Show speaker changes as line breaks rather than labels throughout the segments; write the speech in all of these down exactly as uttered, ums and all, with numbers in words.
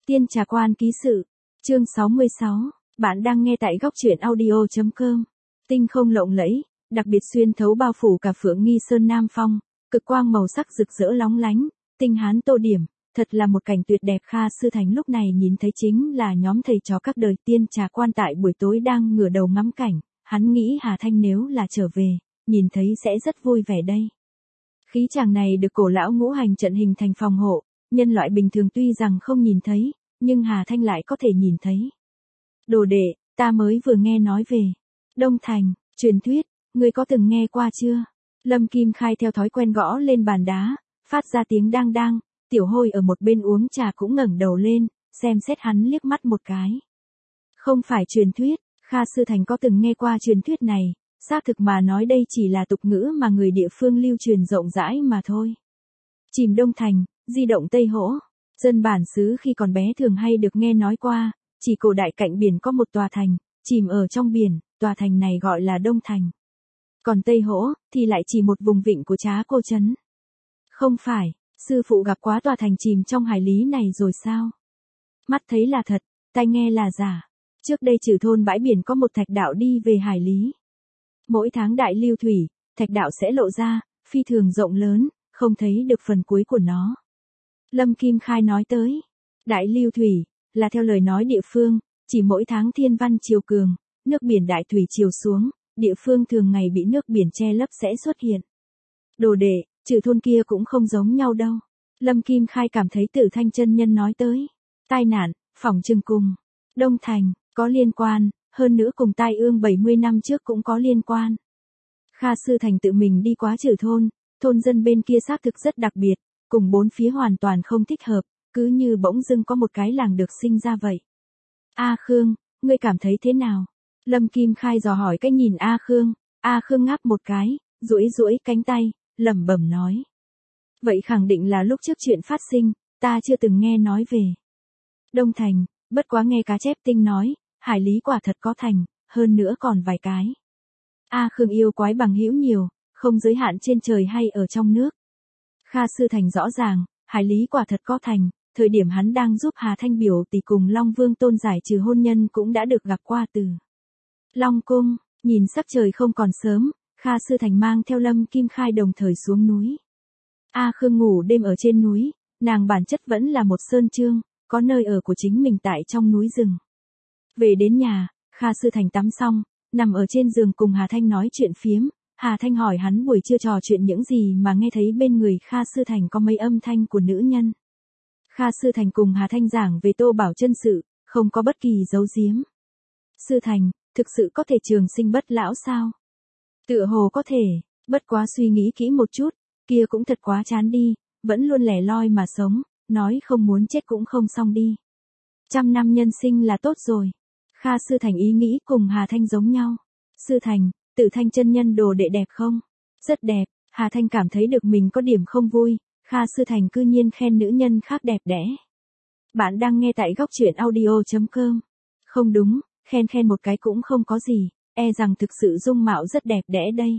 Tiên Trà Quan ký sự, chương sáu mươi sáu, bạn đang nghe tại góc truyện audio chấm com. Tinh không lộng lẫy, đặc biệt xuyên thấu bao phủ cả Phượng Nghi Sơn Nam Phong, cực quang màu sắc rực rỡ lóng lánh, tinh hán tô điểm, thật là một cảnh tuyệt đẹp. Kha Sư Thành lúc này nhìn thấy chính là nhóm thầy trò các đời Tiên Trà Quan tại buổi tối đang ngửa đầu ngắm cảnh, hắn nghĩ Hà Thanh nếu là trở về, nhìn thấy sẽ rất vui vẻ đây. Khí chàng này được cổ lão ngũ hành trận hình thành phòng hộ, nhân loại bình thường tuy rằng không nhìn thấy, nhưng Hà Thanh lại có thể nhìn thấy. Đồ đệ, ta mới vừa nghe nói về Đông Thành, truyền thuyết, ngươi có từng nghe qua chưa? Lâm Kim Khai theo thói quen gõ lên bàn đá, phát ra tiếng đang đang, Tiểu Hôi ở một bên uống trà cũng ngẩng đầu lên, xem xét hắn liếc mắt một cái. Không phải truyền thuyết, Kha Sư Thành có từng nghe qua truyền thuyết này, xác thực mà nói đây chỉ là tục ngữ mà người địa phương lưu truyền rộng rãi mà thôi. Chìm Đông Thành, di động Tây Hỗ, dân bản xứ khi còn bé thường hay được nghe nói qua, chỉ cổ đại cạnh biển có một tòa thành, chìm ở trong biển, tòa thành này gọi là Đông Thành. Còn Tây Hỗ, thì lại chỉ một vùng vịnh của Trá Cô Trấn. Không phải, sư phụ gặp quá tòa thành chìm trong hải lý này rồi sao? Mắt thấy là thật, tai nghe là giả. Trước đây trừ thôn bãi biển có một thạch đạo đi về hải lý. Mỗi tháng đại lưu thủy, thạch đạo sẽ lộ ra, phi thường rộng lớn, không thấy được phần cuối của nó. Lâm Kim Khai nói tới, đại lưu thủy, là theo lời nói địa phương, chỉ mỗi tháng thiên văn chiều cường, nước biển đại thủy chiều xuống, địa phương thường ngày bị nước biển che lấp sẽ xuất hiện. Đồ đệ, trừ thôn kia cũng không giống nhau đâu. Lâm Kim Khai cảm thấy Tử Thanh chân nhân nói tới, tai nạn, phỏng chừng cùng Đông Thành, có liên quan, hơn nữa cùng tai ương bảy mươi năm trước cũng có liên quan. Kha Sư Thành tự mình đi quá trừ thôn, thôn dân bên kia xác thực rất đặc biệt, cùng bốn phía hoàn toàn không thích hợp, cứ như bỗng dưng có một cái làng được sinh ra vậy. A Khương, ngươi cảm thấy thế nào? Lâm Kim Khai dò hỏi cái nhìn A Khương, A Khương ngáp một cái, duỗi duỗi cánh tay, lẩm bẩm nói. Vậy khẳng định là lúc trước chuyện phát sinh, ta chưa từng nghe nói về Đông Thành, bất quá nghe Cá Chép Tinh nói, hải lý quả thật có thành, hơn nữa còn vài cái. A Khương yêu quái bằng hữu nhiều, không giới hạn trên trời hay ở trong nước. Kha Sư Thành rõ ràng, hải lý quả thật có thành, thời điểm hắn đang giúp Hà Thanh biểu tỷ cùng Long Vương Tôn giải trừ hôn nhân cũng đã được gặp qua từ Long Cung. Nhìn sắc trời không còn sớm, Kha Sư Thành mang theo Lâm Kim Khai đồng thời xuống núi. A Khương ngủ đêm ở trên núi, nàng bản chất vẫn là một sơn trương, có nơi ở của chính mình tại trong núi rừng. Về đến nhà, Kha Sư Thành tắm xong, nằm ở trên giường cùng Hà Thanh nói chuyện phiếm. Hà Thanh hỏi hắn buổi trưa trò chuyện những gì mà nghe thấy bên người Kha Sư Thành có mấy âm thanh của nữ nhân. Kha Sư Thành cùng Hà Thanh giảng về Tô Bảo Chân sự, không có bất kỳ giấu giếm. Sư Thành, thực sự có thể trường sinh bất lão sao? Tựa hồ có thể, bất quá suy nghĩ kỹ một chút, kia cũng thật quá chán đi, vẫn luôn lẻ loi mà sống, nói không muốn chết cũng không xong đi. Trăm năm nhân sinh là tốt rồi. Kha Sư Thành ý nghĩ cùng Hà Thanh giống nhau. Sư Thành, Tử Thanh chân nhân đồ đệ đẹp không? Rất đẹp. Hà Thanh cảm thấy được mình có điểm không vui, Kha Sư Thành cư nhiên khen nữ nhân khác đẹp đẽ. Bạn đang nghe tại góc truyện audio chấm com. Không đúng, khen khen một cái cũng không có gì, e rằng thực sự dung mạo rất đẹp đẽ đây.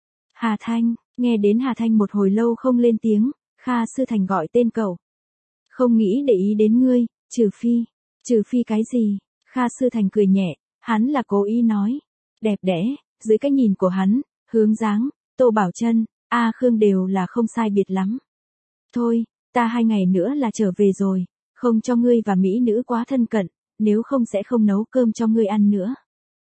Hà Thanh, nghe đến Hà Thanh một hồi lâu không lên tiếng, Kha Sư Thành gọi tên cậu. Không nghĩ để ý đến ngươi, trừ phi, trừ phi cái gì? Kha Sư Thành cười nhẹ, hắn là cố ý nói. Đẹp đẽ, dưới cái nhìn của hắn, Hướng Dáng, Tô Bảo Chân, A Khương đều là không sai biệt lắm. Thôi, ta hai ngày nữa là trở về rồi, không cho ngươi và mỹ nữ quá thân cận, nếu không sẽ không nấu cơm cho ngươi ăn nữa.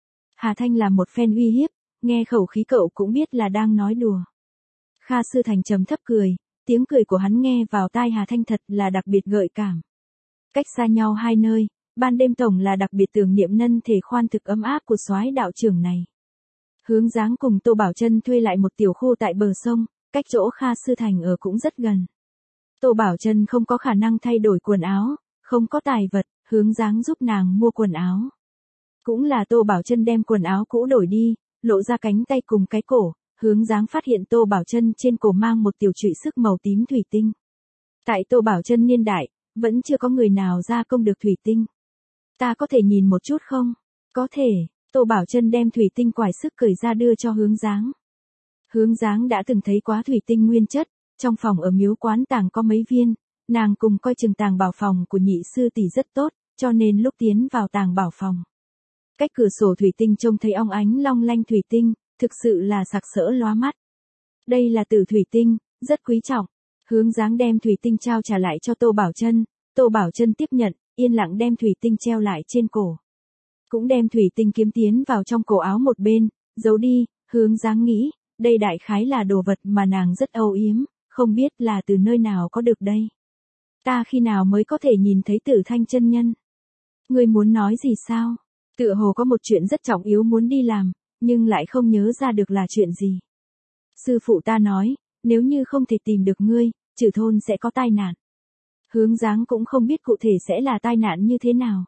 Hà Thanh là một phen uy hiếp, nghe khẩu khí cậu cũng biết là đang nói đùa. Kha Sư Thành trầm thấp cười, tiếng cười của hắn nghe vào tai Hà Thanh thật là đặc biệt gợi cảm. Cách xa nhau hai nơi, ban đêm tổng là đặc biệt tưởng niệm nhân thể khoan thực ấm áp của soái đạo trưởng này. Hướng Dáng cùng Tô Bảo Chân thuê lại một tiểu khu tại bờ sông, cách chỗ Kha Sư Thành ở cũng rất gần. Tô Bảo Chân không có khả năng thay đổi quần áo, không có tài vật, Hướng Dáng giúp nàng mua quần áo. Cũng là Tô Bảo Chân đem quần áo cũ đổi đi, lộ ra cánh tay cùng cái cổ, Hướng Dáng phát hiện Tô Bảo Chân trên cổ mang một tiểu trụy sức màu tím thủy tinh. Tại Tô Bảo Chân niên đại, vẫn chưa có người nào gia công được thủy tinh. Ta có thể nhìn một chút không? Có thể. Tô Bảo Chân đem thủy tinh quải sức cởi ra đưa cho Hướng Dáng. Hướng Dáng đã từng thấy quá thủy tinh nguyên chất, trong phòng ở miếu quán tàng có mấy viên, Nàng cùng coi chừng tàng bảo phòng của nhị sư tỷ rất tốt, cho nên lúc tiến vào tàng bảo phòng. Cách cửa sổ thủy tinh trông thấy óng ánh long lanh thủy tinh, thực sự là sặc sỡ lóa mắt. Đây là tử thủy tinh, rất quý trọng. Hướng dáng đem thủy tinh trao trả lại cho Tô Bảo Chân, Tô Bảo Chân tiếp nhận, yên lặng đem thủy tinh treo lại trên cổ. Cũng đem thủy tinh kiếm tiến vào trong cổ áo một bên, giấu đi, hướng dáng nghĩ, đây đại khái là đồ vật mà nàng rất âu yếm, không biết là từ nơi nào có được đây. Ta khi nào mới có thể nhìn thấy Tử Thanh chân nhân? Ngươi muốn nói gì sao? Tựa hồ có một chuyện rất trọng yếu muốn đi làm, nhưng lại không nhớ ra được là chuyện gì. Sư phụ ta nói, nếu như không thể tìm được ngươi, Trừ thôn sẽ có tai nạn. Hướng dáng cũng không biết cụ thể sẽ là tai nạn như thế nào.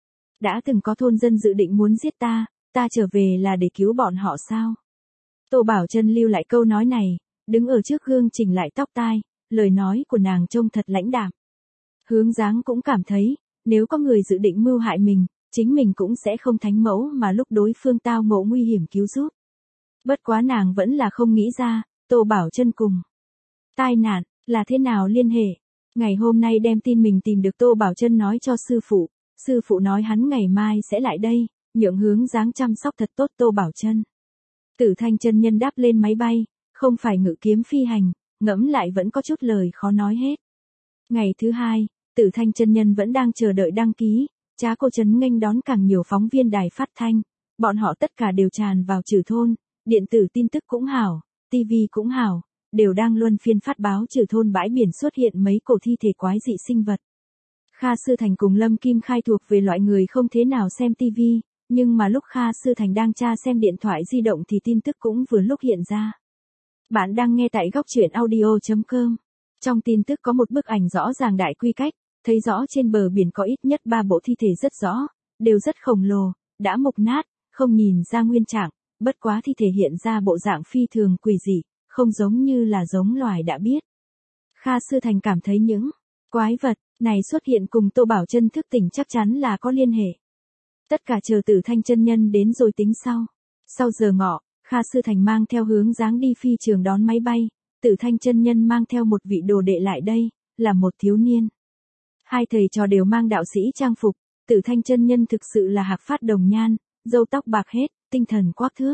Đã từng có thôn dân dự định muốn giết ta, ta trở về là để cứu bọn họ sao? Tô Bảo Chân lưu lại câu nói này, đứng ở trước gương chỉnh lại tóc tai, lời nói của nàng trông thật lãnh đạm. Hướng dáng cũng cảm thấy, nếu có người dự định mưu hại mình, chính mình cũng sẽ không thánh mẫu mà lúc đối phương tao ngộ nguy hiểm cứu giúp. Bất quá nàng vẫn là không nghĩ ra, Tô Bảo Chân cùng tai nạn là thế nào liên hệ. Ngày hôm nay đem tin mình tìm được Tô Bảo Chân nói cho sư phụ, sư phụ nói hắn ngày mai sẽ lại đây, nhượng hướng dáng chăm sóc thật tốt Tô Bảo Chân. Tử Thanh chân nhân đáp lên máy bay, không phải ngự kiếm phi hành, ngẫm lại vẫn có chút lời khó nói hết. Ngày thứ hai, Tử Thanh chân nhân vẫn đang chờ đợi đăng ký, Trá Cô Trấn nghênh đón càng nhiều phóng viên đài phát thanh, bọn họ tất cả đều tràn vào Trừ thôn, điện tử tin tức cũng hảo, tivi cũng hảo, đều đang luân phiên phát báo Trừ thôn bãi biển xuất hiện mấy cổ thi thể quái dị sinh vật. Kha Sư Thành cùng Lâm Kim Khai thuộc về loại người không thế nào xem tivi, nhưng mà lúc Kha Sư Thành đang tra xem điện thoại di động thì tin tức cũng vừa lúc hiện ra. Bạn đang nghe tại góc truyện audio chấm com. Trong tin tức có một bức ảnh rõ ràng đại quy cách, thấy rõ trên bờ biển có ít nhất ba bộ thi thể rất rõ, đều rất khổng lồ, đã mục nát, không nhìn ra nguyên trạng, bất quá thi thể hiện ra bộ dạng phi thường quỷ dị, không giống như là giống loài đã biết. Kha Sư Thành cảm thấy những quái vật này xuất hiện cùng Tô Bảo Chân thức tỉnh chắc chắn là có liên hệ. Tất cả chờ Tử Thanh chân nhân đến rồi tính sau. Sau giờ ngọ, Kha Sư Thành mang theo hướng dáng đi phi trường đón máy bay, Tử Thanh chân nhân mang theo một vị đồ đệ lại đây, là một thiếu niên. Hai thầy trò đều mang đạo sĩ trang phục, Tử Thanh chân nhân thực sự là hạc phát đồng nhan, râu tóc bạc hết, tinh thần quắc thước.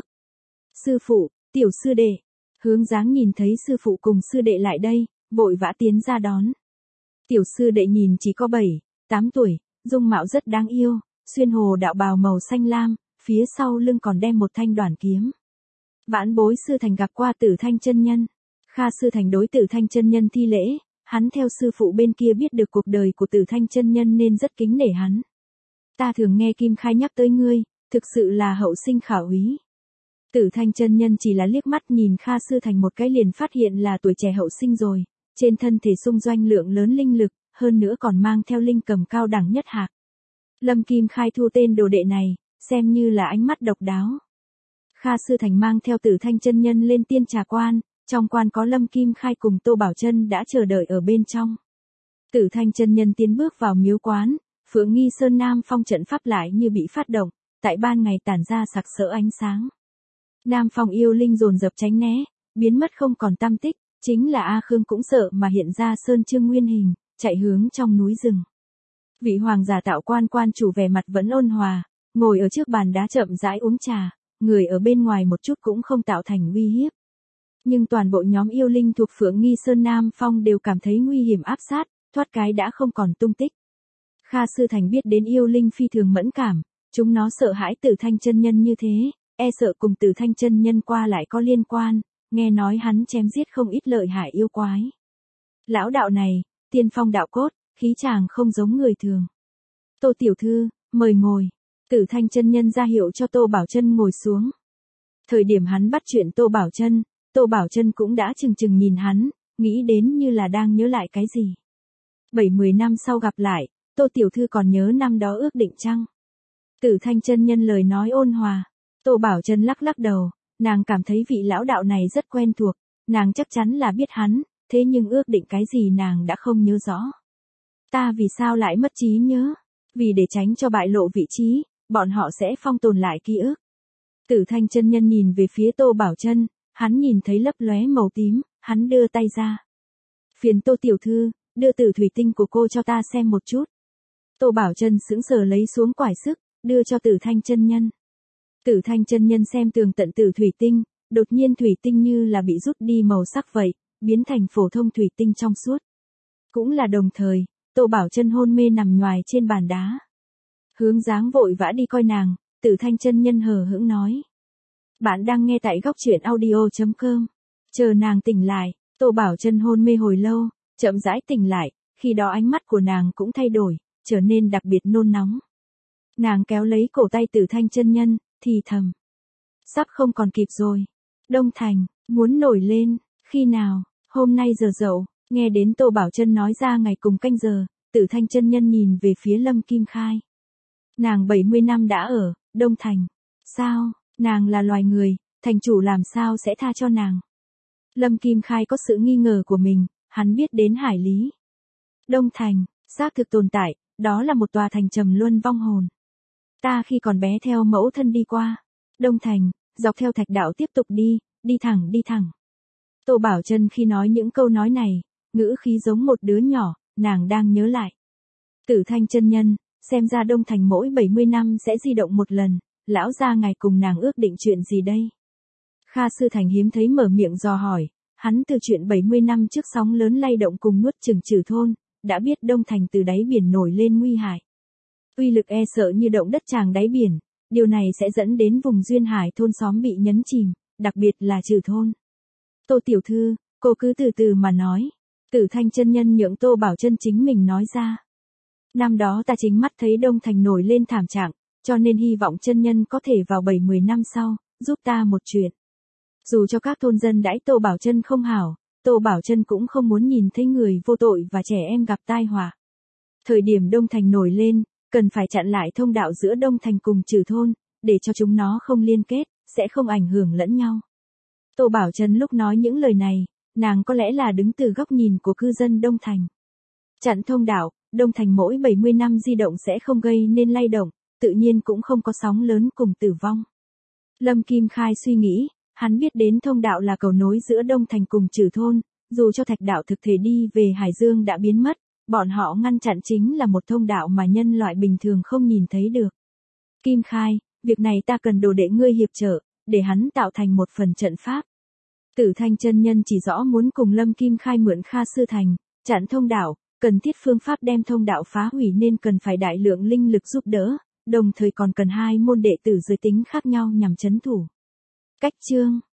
Sư phụ, tiểu sư đệ. Hướng dáng nhìn thấy sư phụ cùng sư đệ lại đây, vội vã tiến ra đón. Tiểu sư đệ nhìn chỉ có bảy, tám tuổi, dung mạo rất đáng yêu, xuyên hồ đạo bào màu xanh lam, phía sau lưng còn đem một thanh đoản kiếm. Vãn bối sư Thành gặp qua Tử Thanh chân nhân. Kha Sư Thành đối Tử Thanh chân nhân thi lễ, hắn theo sư phụ bên kia biết được cuộc đời của Tử Thanh chân nhân nên rất kính nể hắn. Ta thường nghe Kim Khai nhắc tới ngươi, thực sự là hậu sinh khả úy. Tử Thanh chân nhân chỉ là liếc mắt nhìn Kha Sư Thành một cái liền phát hiện là tuổi trẻ hậu sinh rồi, trên thân thể xung doanh lượng lớn linh lực, hơn nữa còn mang theo linh cầm cao đẳng nhất hạc. Lâm Kim Khai thu tên đồ đệ này, xem như là ánh mắt độc đáo. Kha Sư Thành mang theo Tử Thanh chân nhân lên tiên trà quan, trong quan có Lâm Kim Khai cùng Tô Bảo Chân đã chờ đợi ở bên trong. Tử Thanh chân nhân tiến bước vào miếu quán, Phượng Nghi Sơn Nam Phong trận pháp lại như bị phát động, tại ban ngày tản ra sặc sỡ ánh sáng. Nam Phong yêu linh dồn dập tránh né, biến mất không còn tăm tích, chính là A Khương cũng sợ mà hiện ra sơn trương nguyên hình, chạy hướng trong núi rừng. Vị hoàng giả tạo quan quan chủ vẻ mặt vẫn ôn hòa, ngồi ở trước bàn đá chậm rãi uống trà, người ở bên ngoài một chút cũng không tạo thành uy hiếp. Nhưng toàn bộ nhóm yêu linh thuộc Phượng Nghi Sơn Nam Phong đều cảm thấy nguy hiểm áp sát, thoát cái đã không còn tung tích. Kha Sư Thành biết đến yêu linh phi thường mẫn cảm, chúng nó sợ hãi Tử Thanh chân nhân như thế, e sợ cùng Tử Thanh chân nhân qua lại có liên quan, nghe nói hắn chém giết không ít lợi hại yêu quái. Lão đạo này, tiên phong đạo cốt, khí chàng không giống người thường. Tô tiểu thư, mời ngồi. Tử Thanh chân nhân ra hiệu cho Tô Bảo Chân ngồi xuống. Thời điểm hắn bắt chuyện Tô Bảo Chân, Tô Bảo Chân cũng đã chừng chừng nhìn hắn, nghĩ đến như là đang nhớ lại cái gì. Bảy mười năm sau gặp lại, Tô tiểu thư còn nhớ năm đó ước định chăng? Tử Thanh chân nhân lời nói ôn hòa. Tô Bảo Chân lắc lắc đầu, nàng cảm thấy vị lão đạo này rất quen thuộc, nàng chắc chắn là biết hắn, thế nhưng ước định cái gì nàng đã không nhớ rõ. Ta vì sao lại mất trí nhớ? Vì để tránh cho bại lộ vị trí, bọn họ sẽ phong tồn lại ký ức. Tử Thanh chân nhân nhìn về phía Tô Bảo Chân, hắn nhìn thấy lấp lóe màu tím, hắn đưa tay ra. Phiền Tô tiểu thư, đưa tử thủy tinh của cô cho ta xem một chút. Tô Bảo Chân sững sờ lấy xuống quải sức, đưa cho Tử Thanh chân nhân. Tử Thanh chân nhân xem tường tận tử thủy tinh, đột nhiên thủy tinh như là bị rút đi màu sắc vậy, biến thành phổ thông thủy tinh trong suốt. Cũng là đồng thời, Tô Bảo Chân hôn mê nằm nhoài trên bàn đá. Hướng Dáng vội vã đi coi nàng, Tử Thanh chân nhân hờ hững nói. Bạn đang nghe tại góc truyện audio chấm com. Chờ nàng tỉnh lại, Tô Bảo Chân hôn mê hồi lâu, chậm rãi tỉnh lại, khi đó ánh mắt của nàng cũng thay đổi, trở nên đặc biệt nôn nóng. Nàng kéo lấy cổ tay Tử Thanh chân nhân, thì thầm. Sắp không còn kịp rồi. Đông Thành, muốn nổi lên, khi nào, hôm nay giờ dậu, nghe đến Tô Bảo Chân nói ra ngày cùng canh giờ, Tử Thanh chân nhân nhìn về phía Lâm Kim Khai. Nàng bảy mươi năm đã ở Đông Thành. Sao, nàng là loài người, thành chủ làm sao sẽ tha cho nàng? Lâm Kim Khai có sự nghi ngờ của mình, hắn biết đến hải lý. Đông Thành, xác thực tồn tại, đó là một tòa thành trầm luân vong hồn. Ta khi còn bé theo mẫu thân đi qua. Đông Thành, dọc theo thạch đạo tiếp tục đi, đi thẳng đi thẳng. Tô Bảo Chân khi nói những câu nói này, ngữ khí giống một đứa nhỏ, nàng đang nhớ lại. Tử Thanh chân nhân, xem ra Đông Thành mỗi bảy mươi năm sẽ di động một lần, lão gia ngài cùng nàng ước định chuyện gì đây? Kha Sư Thành hiếm thấy mở miệng dò hỏi, hắn từ chuyện bảy mươi năm trước sóng lớn lay động cùng nuốt chửng Trừ thôn, đã biết Đông Thành từ đáy biển nổi lên nguy hại. Uy lực e sợ như động đất tràng đáy biển, điều này sẽ dẫn đến vùng duyên hải thôn xóm bị nhấn chìm, đặc biệt là Trừ thôn. Tô tiểu thư, cô cứ từ từ mà nói. Tử Thanh chân nhân nhượng Tô Bảo Chân chính mình nói ra. Năm đó ta chính mắt thấy Đông Thành nổi lên thảm trạng, cho nên hy vọng chân nhân có thể vào bảy mươi năm sau, giúp ta một chuyện. Dù cho các thôn dân đãi Tô Bảo Chân không hảo, Tô Bảo Chân cũng không muốn nhìn thấy người vô tội và trẻ em gặp tai họa. Thời điểm Đông Thành nổi lên, cần phải chặn lại thông đạo giữa Đông Thành cùng Trừ thôn, để cho chúng nó không liên kết, sẽ không ảnh hưởng lẫn nhau. Tô Bảo Chân lúc nói những lời này, nàng có lẽ là đứng từ góc nhìn của cư dân Đông Thành. Chặn thông đạo, Đông Thành mỗi bảy mươi năm di động sẽ không gây nên lay động, tự nhiên cũng không có sóng lớn cùng tử vong. Lâm Kim Khai suy nghĩ, hắn biết đến thông đạo là cầu nối giữa Đông Thành cùng Trừ thôn, dù cho thạch đạo thực thể đi về Hải Dương đã biến mất, bọn họ ngăn chặn chính là một thông đạo mà nhân loại bình thường không nhìn thấy được. Kim Khai, việc này ta cần đồ đệ ngươi hiệp trợ, để hắn tạo thành một phần trận pháp. Tử Thanh chân nhân chỉ rõ muốn cùng Lâm Kim Khai mượn Kha Sư Thành, chặn thông đạo, cần thiết phương pháp đem thông đạo phá hủy nên cần phải đại lượng linh lực giúp đỡ, đồng thời còn cần hai môn đệ tử giới tính khác nhau nhằm trấn thủ. Cách chương